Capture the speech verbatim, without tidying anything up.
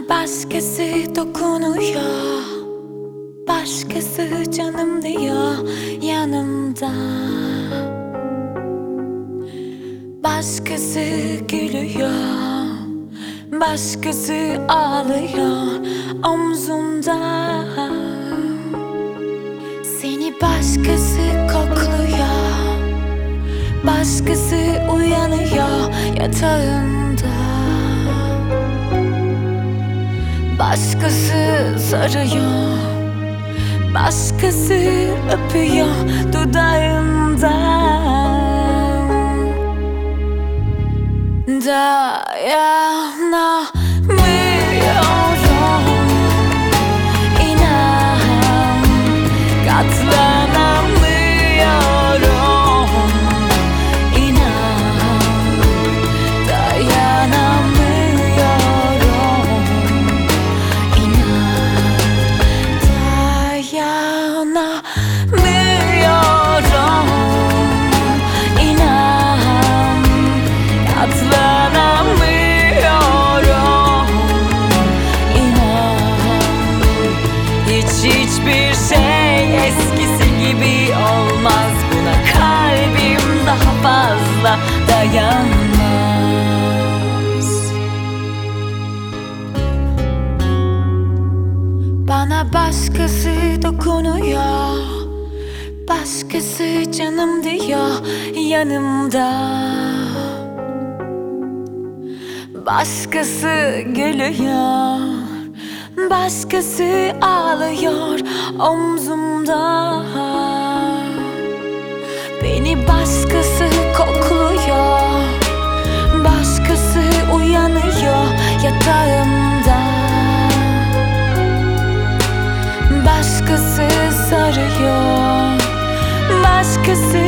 Başkası dokunuyor, başkası canım diyor yanımda. Başkası gülüyor, başkası ağlıyor omzumda. Seni başkası kokluyor, başkası uyanıyor yatağında. Başkası sarıyor, başkası öpüyor dudağından. Dayanamıyorum, inan katlanamıyorum, inan dayanamıyorum, inan dayanamıyorum, inan katlanamıyorum, inan hiç hiçbir şey eskisi gibi olmaz. Buna kalbim daha fazla dayanmaz. Bana başkası dokunuyor, başkası canım diyor yanımda. Başkası gülüyor, başkası ağlıyor omzumda. Beni başkası kokluyor, başkası uyanıyor yatağımda. Başkası sarıyor, başkası